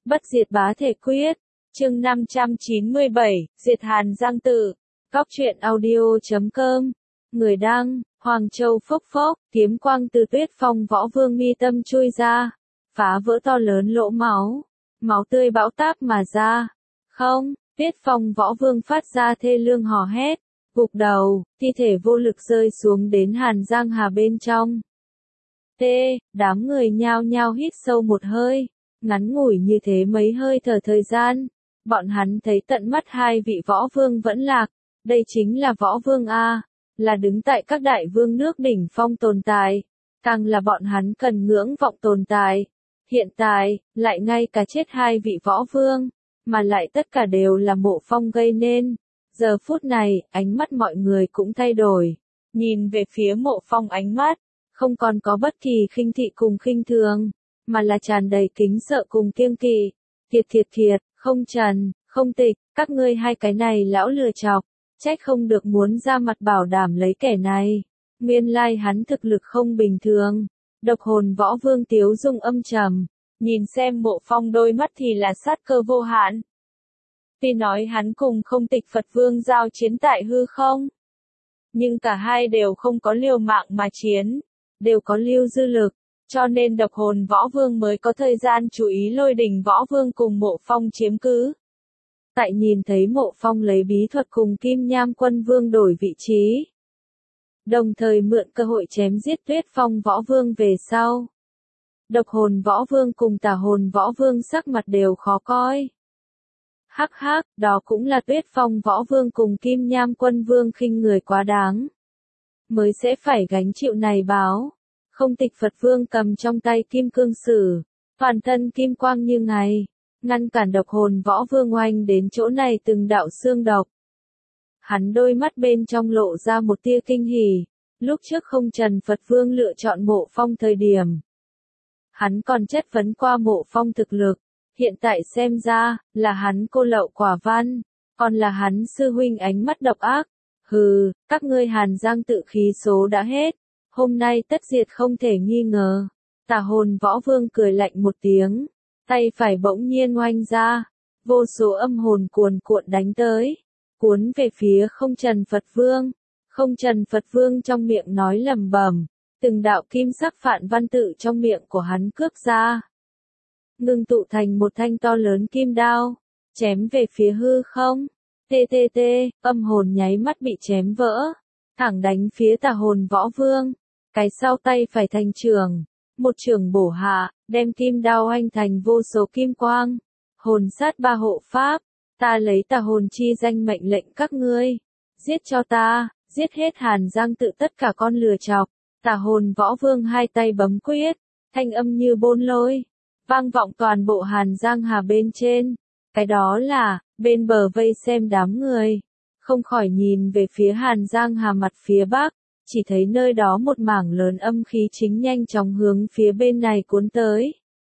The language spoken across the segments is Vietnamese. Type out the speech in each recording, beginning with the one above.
Bất diệt bá thể quyết. Chương 597, Diệt Hàn Giang Tự. Góc truyện audio.com. Người đăng, Hoàng Châu phốc phốc, kiếm quang từ Tuyết Phong Võ Vương mi tâm chui ra, phá vỡ to lớn lỗ máu. Máu tươi bão táp mà ra. Không, Tuyết Phong Võ Vương phát ra thê lương hò hét, gục đầu, thi thể vô lực rơi xuống đến Hàn Giang Hà bên trong. Đám người nhao nhao hít sâu một hơi. Ngắn ngủi như thế mấy hơi thở thời gian, bọn hắn thấy tận mắt hai vị võ vương vẫn lạc. Đây chính là võ vương A, là đứng tại các đại vương nước đỉnh phong tồn tại, càng là bọn hắn cần ngưỡng vọng tồn tại. Hiện tại, lại ngay cả chết hai vị võ vương, mà lại tất cả đều là Mộ Phong gây nên. Giờ phút này, ánh mắt mọi người cũng thay đổi, nhìn về phía Mộ Phong ánh mắt, không còn có bất kỳ khinh thị cùng khinh thường, mà là tràn đầy kính sợ cùng kiêng kỵ. Thiệt, không Trần, không Tịch, các ngươi hai cái này lão lừa chọc, trách không được muốn ra mặt bảo đảm lấy kẻ này. Nguyên lai hắn thực lực không bình thường. Độc Hồn Võ Vương Tiếu Dung âm trầm, nhìn xem Mộ Phong đôi mắt thì là sát cơ vô hạn. Tuy nói hắn cùng không Tịch Phật Vương giao chiến tại hư không, nhưng cả hai đều không có liều mạng mà chiến, đều có lưu dư lực. Cho nên Độc Hồn Võ Vương mới có thời gian chú ý Lôi Đình Võ Vương cùng Mộ Phong chiếm cứ. Tại nhìn thấy Mộ Phong lấy bí thuật cùng Kim Nham Quân Vương đổi vị trí, đồng thời mượn cơ hội chém giết Tuyết Phong Võ Vương về sau, Độc Hồn Võ Vương cùng Tà Hồn Võ Vương sắc mặt đều khó coi. Hắc, đó cũng là Tuyết Phong Võ Vương cùng Kim Nham Quân Vương khinh người quá đáng, mới sẽ phải gánh chịu này báo. Không Tịch Phật Vương cầm trong tay kim cương sử, toàn thân kim quang như ngày, ngăn cản Độc Hồn Võ Vương oanh đến chỗ này từng đạo xương độc. Hắn đôi mắt bên trong lộ ra một tia kinh hỉ, lúc trước không Trần Phật Vương lựa chọn Mộ Phong thời điểm, hắn còn chất vấn qua Mộ Phong thực lực, hiện tại xem ra, là hắn cô lậu quả văn, còn là hắn sư huynh ánh mắt độc ác. Hừ, các ngươi Hàn Giang Tự khí số đã hết. Hôm nay tất diệt không thể nghi ngờ. Tà Hồn Võ Vương cười lạnh một tiếng, tay phải bỗng nhiên oanh ra, vô số âm hồn cuồn cuộn đánh tới, cuốn về phía không Trần Phật Vương. Không Trần Phật Vương trong miệng nói lẩm bẩm, từng đạo kim sắc phạn văn tự trong miệng của hắn cướp ra, ngưng tụ thành một thanh to lớn kim đao, chém về phía hư không. Âm hồn nháy mắt bị chém vỡ, thẳng đánh phía Tà Hồn Võ Vương. Cái sau tay phải thành trường, một trường bổ hạ, đem kim đao oanh thành vô số kim quang. Hồn sát ba hộ pháp, ta lấy Tà Hồn chi danh mệnh lệnh các ngươi, giết cho ta, giết hết Hàn Giang Tự tất cả con lừa chọc. Tà Hồn Võ Vương hai tay bấm quyết, thanh âm như bôn lôi, vang vọng toàn bộ Hàn Giang Hà bên trên. Cái đó là, bên bờ vây xem đám người, không khỏi nhìn về phía Hàn Giang Hà mặt phía bắc, chỉ thấy nơi đó một mảng lớn âm khí chính nhanh chóng hướng phía bên này cuốn tới.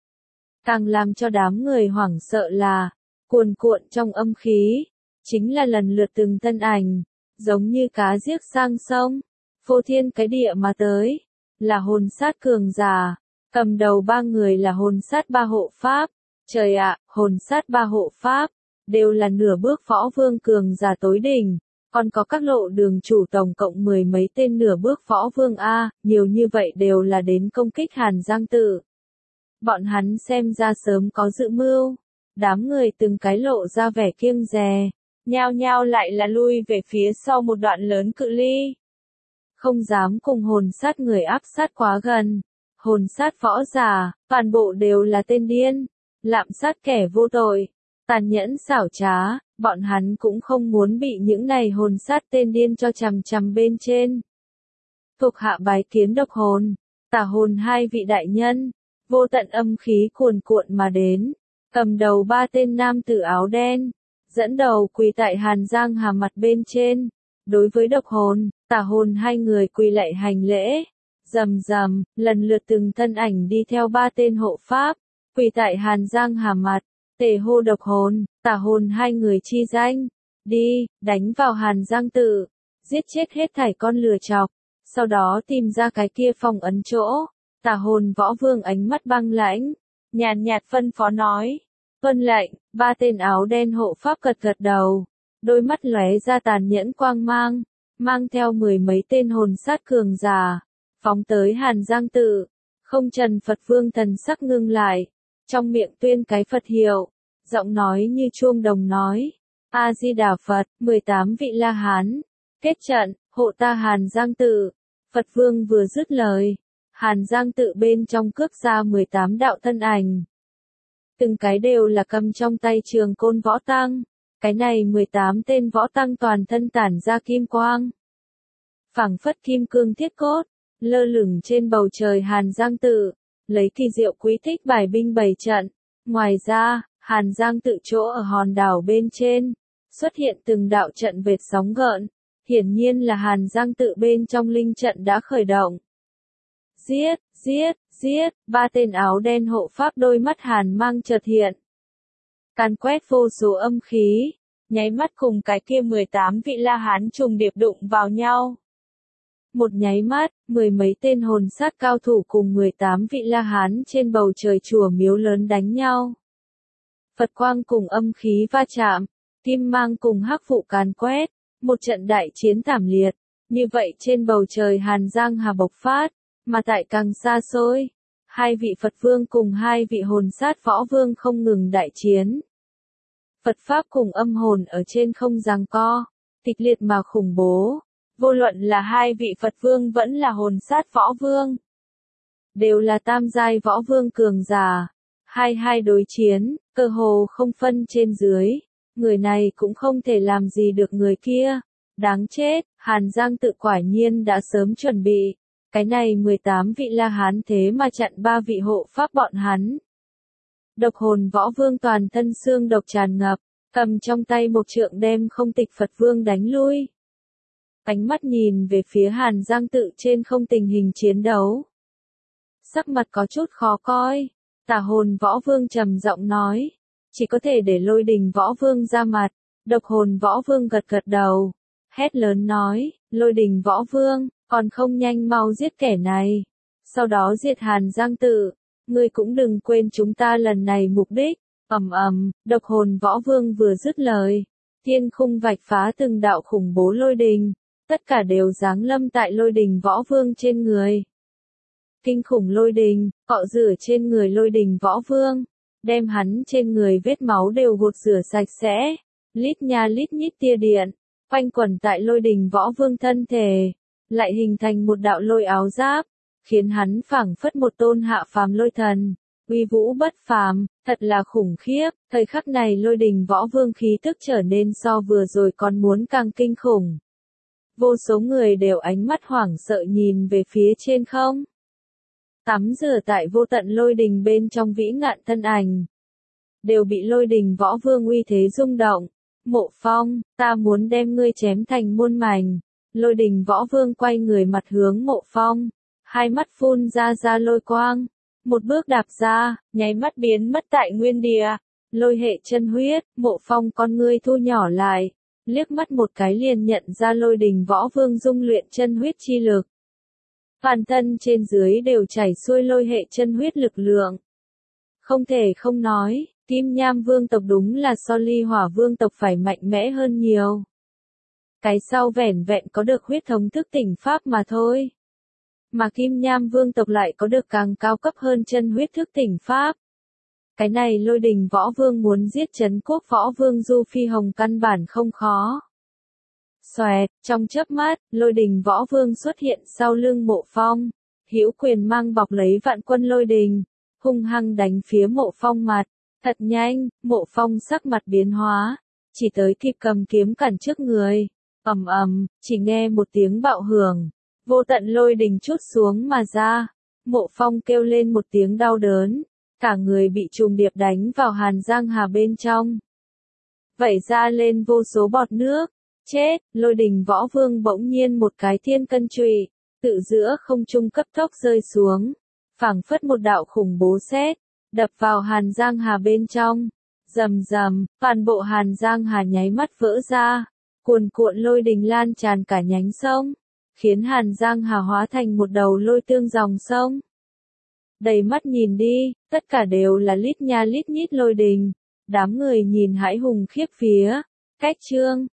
Càng làm cho đám người hoảng sợ là, cuồn cuộn trong âm khí, chính là lần lượt từng thân ảnh, giống như cá giết sang sông, phô thiên cái địa mà tới, là hồn sát cường giả, cầm đầu ba người là hồn sát ba hộ pháp. Trời ạ, hồn sát ba hộ pháp, đều là nửa bước võ vương cường giả tối đỉnh, còn có các lộ đường chủ tổng cộng 10 mấy tên nửa bước võ vương A, nhiều như vậy đều là đến công kích Hàn Giang Tự. Bọn hắn xem ra sớm có dự mưu, đám người từng cái lộ ra vẻ kiêng dè, nhao nhao lại là lui về phía sau một đoạn lớn cự ly. Không dám cùng hồn sát người áp sát quá gần, hồn sát võ giả, toàn bộ đều là tên điên. Lạm sát kẻ vô tội, tàn nhẫn xảo trá, bọn hắn cũng không muốn bị những này hồn sát tên điên cho chằm chằm bên trên. Thuộc hạ bái kiến Độc Hồn, Tà Hồn hai vị đại nhân, vô tận âm khí cuồn cuộn mà đến, cầm đầu ba tên nam tử áo đen, dẫn đầu quỳ tại Hàn Giang Hà mặt bên trên, đối với Độc Hồn, Tà Hồn hai người quỳ lạy hành lễ, rầm, lần lượt từng thân ảnh đi theo ba tên hộ pháp. Quỳ tại Hàn Giang Hà mặt, tề hô Độc Hồn, Tà Hồn hai người chi danh, đi, đánh vào Hàn Giang Tự, giết chết hết thảy con lừa chọc, sau đó tìm ra cái kia phong ấn chỗ. Tà Hồn Võ Vương ánh mắt băng lãnh, nhàn nhạt phân phó nói, Tuân lệnh, ba tên áo đen hộ pháp gật gật đầu, đôi mắt lóe ra tàn nhẫn quang mang, mang theo mười mấy tên hồn sát cường giả, phóng tới Hàn Giang Tự. Không Trần Phật Vương thần sắc ngưng lại, trong miệng tuyên cái Phật hiệu, giọng nói như chuông đồng nói, A Di Đà Phật, 18 vị La Hán, kết trận, hộ ta Hàn Giang Tự. Phật Vương vừa dứt lời, Hàn Giang Tự bên trong cước ra 18 đạo thân ảnh. Từng cái đều là cầm trong tay trường côn võ tăng, cái này 18 tên võ tăng toàn thân tản ra kim quang. Phảng phất kim cương thiết cốt, lơ lửng trên bầu trời Hàn Giang Tự, lấy kỳ diệu quý thích bài binh bày trận. Ngoài ra, Hàn Giang Tự chỗ ở hòn đảo bên trên, xuất hiện từng đạo trận vệt sóng gợn, hiển nhiên là Hàn Giang Tự bên trong linh trận đã khởi động. Giết, giết, giết, ba tên áo đen hộ pháp đôi mắt hàn mang chợt hiện. Càn quét vô số âm khí, nháy mắt cùng cái kia 18 vị La Hán trùng điệp đụng vào nhau. Một nháy mắt, mười mấy tên hồn sát cao thủ cùng 18 vị La Hán trên bầu trời chùa miếu lớn đánh nhau. Phật quang cùng âm khí va chạm, kim mang cùng hắc vụ càn quét, một trận đại chiến thảm liệt, như vậy trên bầu trời Hàn Giang Hà bộc phát, mà tại càng xa xôi, hai vị Phật Vương cùng hai vị hồn sát võ vương không ngừng đại chiến. Phật Pháp cùng âm hồn ở trên không giằng co, kịch liệt mà khủng bố, vô luận là hai vị Phật Vương vẫn là hồn sát võ vương. Đều là tam giai võ vương cường giả, hai đối chiến, cơ hồ không phân trên dưới, người này cũng không thể làm gì được người kia. Đáng chết, Hàn Giang Tự quả nhiên đã sớm chuẩn bị. Cái này 18 vị La Hán thế mà chặn ba vị hộ pháp bọn hắn. Độc hồn võ vương toàn thân xương độc tràn ngập, cầm trong tay một trượng đem không tịch Phật Vương đánh lui. Ánh mắt nhìn về phía Hàn Giang Tự trên không tình hình chiến đấu. Sắc mặt có chút khó coi, Tà hồn võ vương trầm giọng nói, chỉ có thể để Lôi Đình võ vương ra mặt. Độc hồn võ vương gật gật đầu, hét lớn nói, Lôi Đình võ vương, còn không nhanh mau giết kẻ này, sau đó diệt Hàn Giang Tự, ngươi cũng đừng quên chúng ta lần này mục đích. Độc hồn võ vương vừa dứt lời, thiên khung vạch phá từng đạo khủng bố lôi đình, tất cả đều giáng lâm tại Lôi Đình võ vương trên người. Kinh khủng lôi đình, cọ rửa trên người Lôi Đình võ vương, đem hắn trên người vết máu đều gột rửa sạch sẽ, lít nha lít nhít tia điện, quanh quẩn tại Lôi Đình võ vương thân thể, lại hình thành một đạo lôi áo giáp, khiến hắn phảng phất một tôn hạ phàm lôi thần, uy vũ bất phàm, thật là khủng khiếp. Thời khắc này Lôi Đình võ vương khí tức trở nên so vừa rồi còn muốn càng kinh khủng. Vô số người đều ánh mắt hoảng sợ nhìn về phía trên không. Tắm rửa tại vô tận lôi đình bên trong vĩ ngạn thân ảnh, đều bị Lôi Đình võ vương uy thế rung động. Mộ Phong, ta muốn đem ngươi chém thành muôn mảnh. Lôi Đình võ vương quay người mặt hướng Mộ Phong, hai mắt phun ra lôi quang, một bước đạp ra, nháy mắt biến mất tại nguyên địa. Lôi hệ chân huyết, Mộ Phong con ngươi thu nhỏ lại, liếc mắt một cái liền nhận ra Lôi Đình võ vương dung luyện chân huyết chi lực. Toàn thân trên dưới đều chảy xuôi lôi hệ chân huyết lực lượng. Không thể không nói, Kim Nham vương tộc đúng là so Ly Hỏa vương tộc phải mạnh mẽ hơn nhiều. Cái sau vẻn vẹn có được huyết thống thức tỉnh pháp mà thôi. Mà Kim Nham vương tộc lại có được càng cao cấp hơn chân huyết thức tỉnh pháp. Cái này Lôi Đình võ vương muốn giết Trấn Quốc võ vương Du Phi Hồng căn bản không khó. Xoẹt, trong chớp mắt, Lôi Đình võ vương xuất hiện sau lưng Mộ Phong, hữu quyền mang bọc lấy vạn quân lôi đình, hung hăng đánh phía Mộ Phong mặt. Thật nhanh, Mộ Phong sắc mặt biến hóa, chỉ tới kịp cầm kiếm cản trước người. Chỉ nghe một tiếng bạo hưởng, vô tận lôi đình trút xuống mà ra. Mộ Phong kêu lên một tiếng đau đớn, cả người bị trùng điệp đánh vào Hàn Giang Hà bên trong. Vẩy ra lên vô số bọt nước. Chết, Lôi Đình võ vương bỗng nhiên một cái thiên cân trụy, tự giữa không trung cấp tốc rơi xuống, phảng phất một đạo khủng bố sét, đập vào Hàn Giang Hà bên trong. Rầm rầm, toàn bộ Hàn Giang Hà nháy mắt vỡ ra, cuồn cuộn lôi đình lan tràn cả nhánh sông, khiến Hàn Giang Hà hóa thành một đầu lôi tương dòng sông. Đầy mắt nhìn đi, tất cả đều là lít nha lít nhít lôi đình, Đám người nhìn hãi hùng khiếp vía. Cách chương